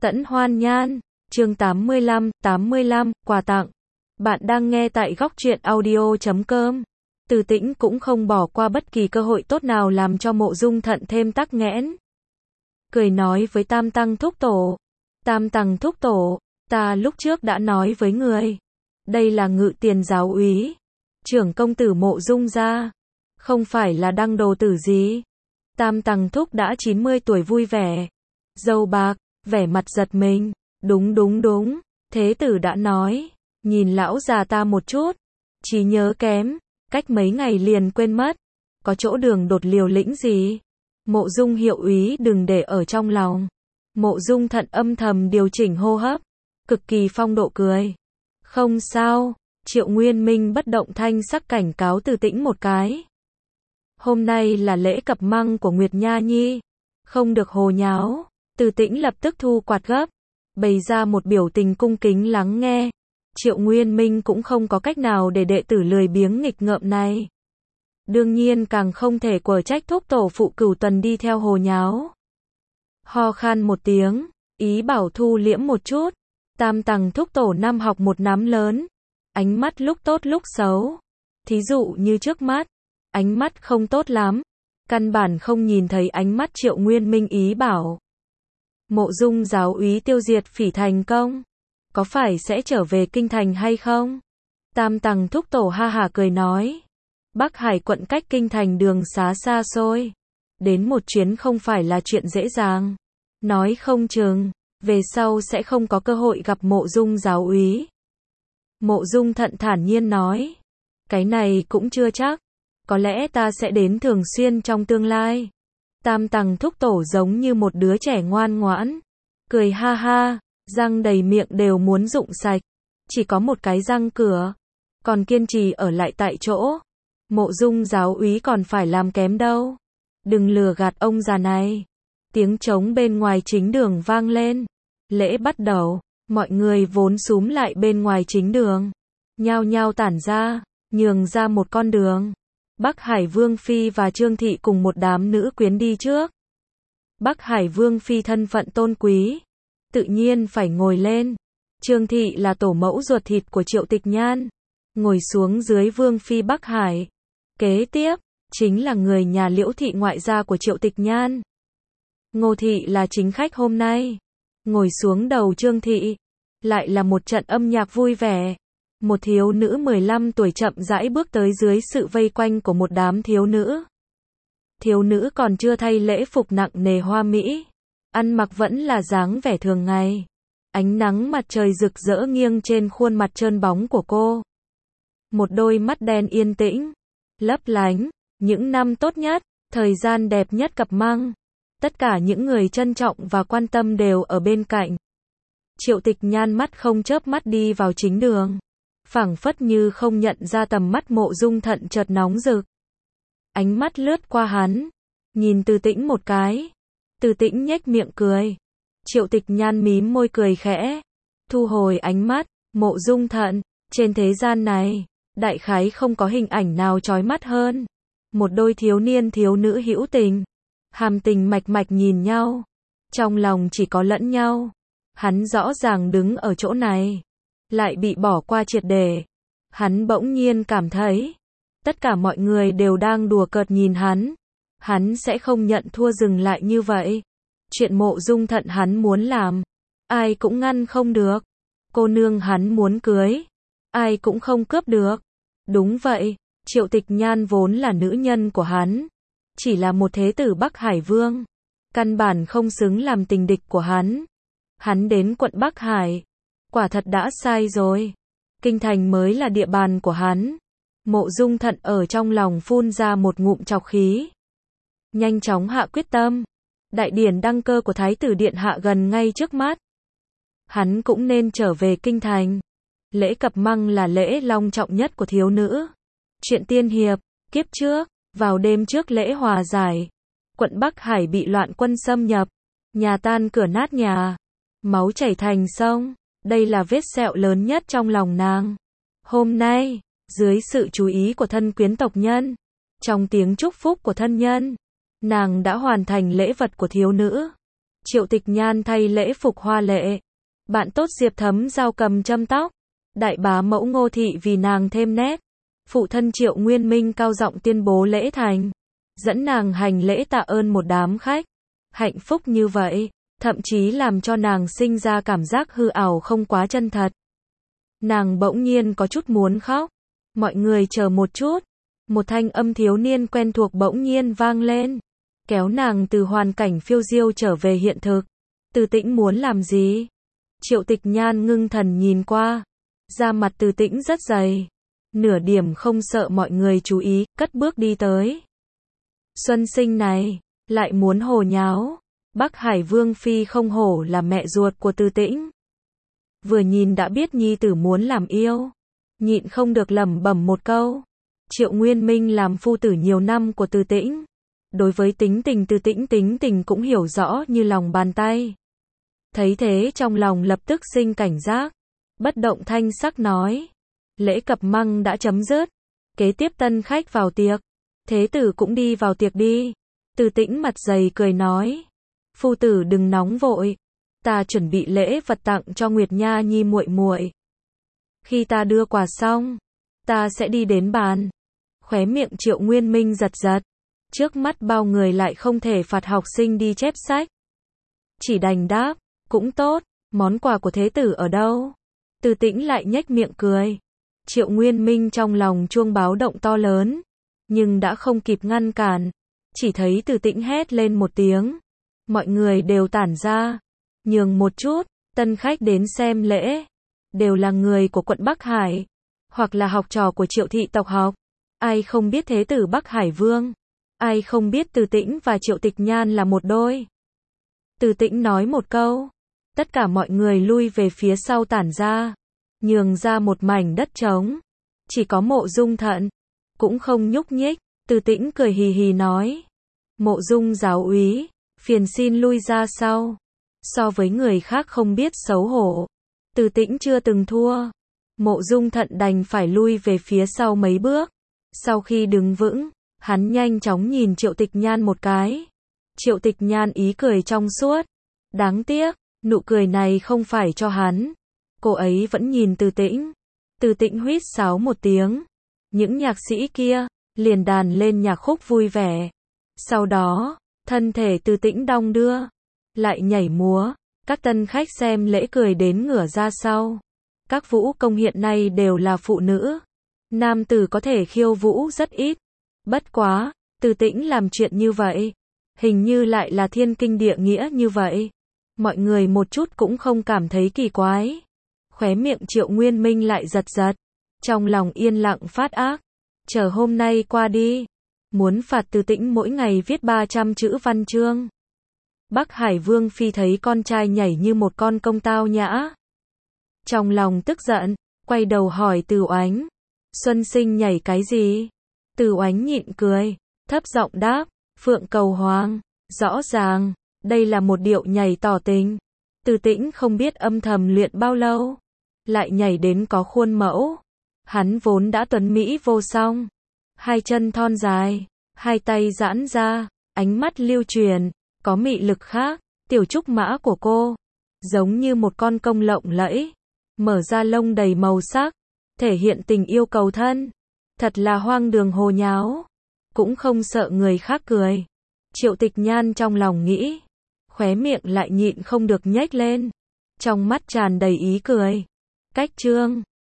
Tẫn Hoan Nhan, chương 85, quà tặng. Bạn đang nghe tại góc truyện audio.com. Từ Tĩnh cũng không bỏ qua bất kỳ cơ hội tốt nào làm cho Mộ Dung Thận thêm tắc nghẽn. Cười nói với Tam Tăng thúc tổ. Tam Tăng thúc tổ, ta lúc trước đã nói với người. Đây là Ngự Tiền giáo úy, trưởng công tử Mộ Dung gia, không phải là đăng đồ tử gì. Tam Tăng thúc đã 90 tuổi vui vẻ, râu bạc, vẻ mặt giật mình. Đúng, thế tử đã nói, nhìn lão già ta một chút, trí nhớ kém, cách mấy ngày liền quên mất, có chỗ đường đột liều lĩnh gì. Mộ Dung hiệu úy đừng để ở trong lòng. Mộ Dung Thận âm thầm điều chỉnh hô hấp, cực kỳ phong độ cười. Không sao, Triệu Nguyên Minh bất động thanh sắc cảnh cáo Từ Tĩnh một cái. Hôm nay là lễ cập măng của Nguyệt Nha Nhi, không được hồ nháo. Từ Tĩnh lập tức thu quạt gấp, bày ra một biểu tình cung kính lắng nghe. Triệu Nguyên Minh cũng không có cách nào để đệ tử lười biếng nghịch ngợm này. Đương nhiên càng không thể quở trách thúc tổ phụ Cửu Tuần đi theo hồ nháo. Ho khan một tiếng, ý bảo thu liễm một chút. Tam Tăng thúc tổ năm học một nắm lớn, ánh mắt lúc tốt lúc xấu. Thí dụ như trước mắt, ánh mắt không tốt lắm, căn bản không nhìn thấy ánh mắt Triệu Nguyên Minh ý bảo. Mộ Dung giáo úy tiêu diệt phỉ thành công, có phải sẽ trở về kinh thành hay không? Tam Tăng thúc tổ ha hả cười nói. Bắc Hải quận cách kinh thành đường xá xa xôi, đến một chuyến không phải là chuyện dễ dàng. Nói không chừng, về sau sẽ không có cơ hội gặp Mộ Dung giáo úy. Mộ Dung Thận thản nhiên nói. Cái này cũng chưa chắc, có lẽ ta sẽ đến thường xuyên trong tương lai. Tam Tăng thúc tổ giống như một đứa trẻ ngoan ngoãn, cười ha ha, răng đầy miệng đều muốn rụng sạch, chỉ có một cái răng cửa, còn kiên trì ở lại tại chỗ. Mộ Dung giáo úy còn phải làm kém đâu, đừng lừa gạt ông già này. Tiếng trống bên ngoài chính đường vang lên, lễ bắt đầu, mọi người vốn xúm lại bên ngoài chính đường, nhao nhao tản ra, nhường ra một con đường. Bắc Hải Vương Phi và Trương Thị cùng một đám nữ quyến đi trước. Bắc Hải Vương Phi thân phận tôn quý, tự nhiên phải ngồi lên. Trương Thị là tổ mẫu ruột thịt của Triệu Tịch Nhan, ngồi xuống dưới Vương Phi Bắc Hải. Kế tiếp, chính là người nhà Liễu Thị ngoại gia của Triệu Tịch Nhan. Ngô Thị là chính khách hôm nay, ngồi xuống đầu Trương Thị. Lại là một trận âm nhạc vui vẻ. Một thiếu nữ 15 tuổi chậm rãi bước tới dưới sự vây quanh của một đám thiếu nữ. Thiếu nữ còn chưa thay lễ phục nặng nề hoa mỹ, ăn mặc vẫn là dáng vẻ thường ngày. Ánh nắng mặt trời rực rỡ nghiêng trên khuôn mặt trơn bóng của cô. Một đôi mắt đen yên tĩnh, lấp lánh, những năm tốt nhất, thời gian đẹp nhất cập măng. Tất cả những người trân trọng và quan tâm đều ở bên cạnh. Triệu Tịch Nhan mắt không chớp mắt đi vào chính đường, phảng phất như không nhận ra tầm mắt Mộ Dung Thận chợt nóng rực. Ánh mắt lướt qua hắn, nhìn Từ Tĩnh một cái. Từ Tĩnh nhếch miệng cười. Triệu Tịch Nhan mím môi cười khẽ, thu hồi ánh mắt. Mộ Dung Thận, trên thế gian này, đại khái không có hình ảnh nào chói mắt hơn. Một đôi thiếu niên thiếu nữ hữu tình, hàm tình mạch mạch nhìn nhau, trong lòng chỉ có lẫn nhau. Hắn rõ ràng đứng ở chỗ này, lại bị bỏ qua triệt để. Hắn bỗng nhiên cảm thấy, tất cả mọi người đều đang đùa cợt nhìn hắn. Hắn sẽ không nhận thua dừng lại như vậy. Chuyện Mộ Dung Thận hắn muốn làm, ai cũng ngăn không được. Cô nương hắn muốn cưới, ai cũng không cướp được. Đúng vậy, Triệu Tịch Nhan vốn là nữ nhân của hắn, chỉ là một thế tử Bắc Hải Vương, căn bản không xứng làm tình địch của hắn. Hắn đến quận Bắc Hải, quả thật đã sai rồi. Kinh thành mới là địa bàn của hắn. Mộ Dung Thận ở trong lòng phun ra một ngụm trọc khí, nhanh chóng hạ quyết tâm. Đại điển đăng cơ của Thái tử Điện Hạ gần ngay trước mắt, hắn cũng nên trở về kinh thành. Lễ cập măng là lễ long trọng nhất của thiếu nữ. Chuyện tiên hiệp, kiếp trước, vào đêm trước lễ hòa giải, quận Bắc Hải bị loạn quân xâm nhập, nhà tan cửa nát nhà, máu chảy thành sông. Đây là vết sẹo lớn nhất trong lòng nàng. Hôm nay, dưới sự chú ý của thân quyến tộc nhân, trong tiếng chúc phúc của thân nhân, nàng đã hoàn thành lễ vật của thiếu nữ. Triệu Tịch Nhan thay lễ phục hoa lệ. Bạn tốt Diệp Thấm Giao cầm châm tóc. Đại bá mẫu Ngô Thị vì nàng thêm nét. Phụ thân Triệu Nguyên Minh cao giọng tuyên bố lễ thành. Dẫn nàng hành lễ tạ ơn một đám khách. Hạnh phúc như vậy, thậm chí làm cho nàng sinh ra cảm giác hư ảo không quá chân thật. Nàng bỗng nhiên có chút muốn khóc. Mọi người chờ một chút. Một thanh âm thiếu niên quen thuộc bỗng nhiên vang lên. Kéo nàng từ hoàn cảnh phiêu diêu trở về hiện thực. Từ Tĩnh muốn làm gì? Triệu Tịch Nhan ngưng thần nhìn qua. Da mặt Từ Tĩnh rất dày. Nửa điểm không sợ mọi người chú ý, cất bước đi tới. Xuân Sinh này, lại muốn hồ nháo. Bắc Hải Vương Phi không hổ là mẹ ruột của Từ Tĩnh. Vừa nhìn đã biết nhi tử muốn làm yêu. Nhịn không được lẩm bẩm một câu. Triệu Nguyên Minh làm phu tử nhiều năm của Từ Tĩnh. Đối với tính tình Từ Tĩnh tính tình cũng hiểu rõ như lòng bàn tay. Thấy thế trong lòng lập tức sinh cảnh giác. Bất động thanh sắc nói. Lễ cập măng đã chấm dứt. Kế tiếp tân khách vào tiệc. Thế tử cũng đi vào tiệc đi. Từ Tĩnh mặt dày cười nói. Phu tử đừng nóng vội. Ta chuẩn bị lễ vật tặng cho Nguyệt Nha Nhi muội muội. Khi ta đưa quà xong, ta sẽ đi đến bàn. Khóe miệng Triệu Nguyên Minh giật giật. Trước mắt bao người lại không thể phạt học sinh đi chép sách. Chỉ đành đáp, cũng tốt, món quà của thế tử ở đâu? Từ Tĩnh lại nhếch miệng cười. Triệu Nguyên Minh trong lòng chuông báo động to lớn, nhưng đã không kịp ngăn cản. Chỉ thấy Từ Tĩnh hét lên một tiếng. Mọi người đều tản ra. Nhường một chút, tân khách đến xem lễ. Đều là người của quận Bắc Hải. Hoặc là học trò của Triệu thị tộc học. Ai không biết thế tử Bắc Hải Vương. Ai không biết Từ Tĩnh và Triệu Tịch Nhan là một đôi. Từ Tĩnh nói một câu. Tất cả mọi người lui về phía sau tản ra. Nhường ra một mảnh đất trống. Chỉ có Mộ Dung Thận. Cũng không nhúc nhích. Từ Tĩnh cười hì hì nói. Mộ Dung giáo úy. Phiền xin lui ra sau. So với người khác không biết xấu hổ. Từ Tĩnh chưa từng thua. Mộ Dung Thận đành phải lui về phía sau mấy bước. Sau khi đứng vững, hắn nhanh chóng nhìn Triệu Tịch Nhan một cái. Triệu Tịch Nhan ý cười trong suốt. Đáng tiếc, nụ cười này không phải cho hắn. Cô ấy vẫn nhìn Từ Tĩnh. Từ Tĩnh huýt sáo một tiếng. Những nhạc sĩ kia, liền đàn lên nhạc khúc vui vẻ. Sau đó, thân thể Từ Tĩnh đong đưa. Lại nhảy múa. Các tân khách xem lễ cười đến ngửa ra sau. Các vũ công hiện nay đều là phụ nữ. Nam tử có thể khiêu vũ rất ít. Bất quá, Từ Tĩnh làm chuyện như vậy. Hình như lại là thiên kinh địa nghĩa như vậy. Mọi người một chút cũng không cảm thấy kỳ quái. Khóe miệng Triệu Nguyên Minh lại giật giật. Trong lòng yên lặng phát ác. Chờ hôm nay qua đi. Muốn phạt Từ Tĩnh mỗi ngày viết 300 chữ văn chương. Bắc Hải Vương Phi thấy con trai nhảy như một con công tao nhã. Trong lòng tức giận, quay đầu hỏi Từ Oánh. Xuân Sinh nhảy cái gì? Từ Oánh nhịn cười, thấp giọng đáp, Phượng Cầu Hoàng. Rõ ràng, đây là một điệu nhảy tỏ tình. Từ Tĩnh không biết âm thầm luyện bao lâu. Lại nhảy đến có khuôn mẫu. Hắn vốn đã tuấn mỹ vô song. Hai chân thon dài, hai tay giãn ra, ánh mắt lưu truyền. Có mị lực khác, tiểu trúc mã của cô, giống như một con công lộng lẫy, mở ra lông đầy màu sắc, thể hiện tình yêu cầu thân, thật là hoang đường hồ nháo, cũng không sợ người khác cười. Triệu Tịch Nhan trong lòng nghĩ, khóe miệng lại nhịn không được nhếch lên, trong mắt tràn đầy ý cười. Cách chương